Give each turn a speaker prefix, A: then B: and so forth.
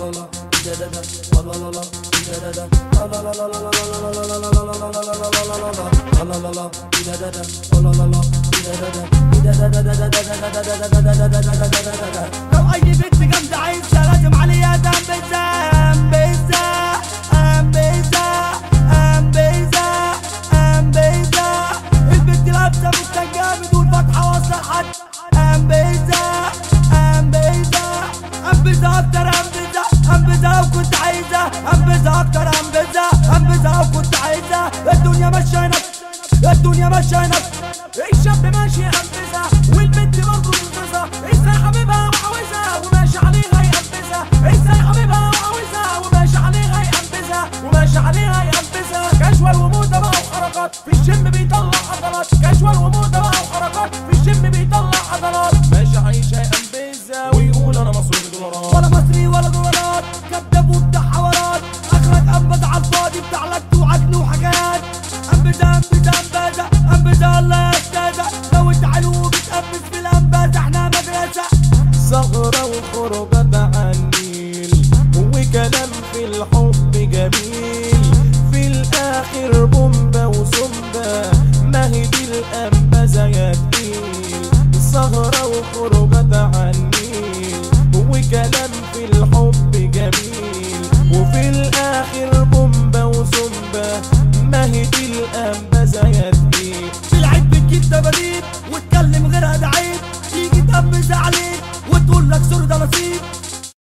A: لو اي بنت جامدة عايزة لازم عليها دمبيزة البنت لابسة فستان جامد والفتحة واصلة لحد أنبيزة أكتر أنبيزة وكنت عايزة أنبيزة أكتر أنبيزة وكنت عايزة الدنيا ماشية هناك الشاب ماشي أنبيزة والبنت برضه منقذة ازاي حبيبها وعاوزها وماشي عليها يأنبيزة ازاي حبيبها وعاوزها وماشي عليها يأنبيزة كاجوال وموضة بقى وحركات في الجيم بيطلع عضلات كاجوال وموضة بقى وحركات في الجيم بيطلع عضلات
B: ماشي عايشة أنبيزة ويقول أنا مصري دولارات
A: ولا مصري ولا دولارات كداب وبتاع حوارات اخرك انبز على الفاضي بتاع لك وعجل وحكايات انبزة الله يا استاذة لو انت حلو وبتقبز في الانبازة احنا مدرسة
B: سهرة وخروجات على النيل وكلام في الحب جميل في الآخر بومبا وسومبا ما هي دي الأنبازة يا تقيل سهرة وخروجات على النيل وكلام في الحب جميل وفي الآخر بومبا وسومبا ما هي دي الأنبازة يا تقيل
A: بالعيد بتجيب دباديب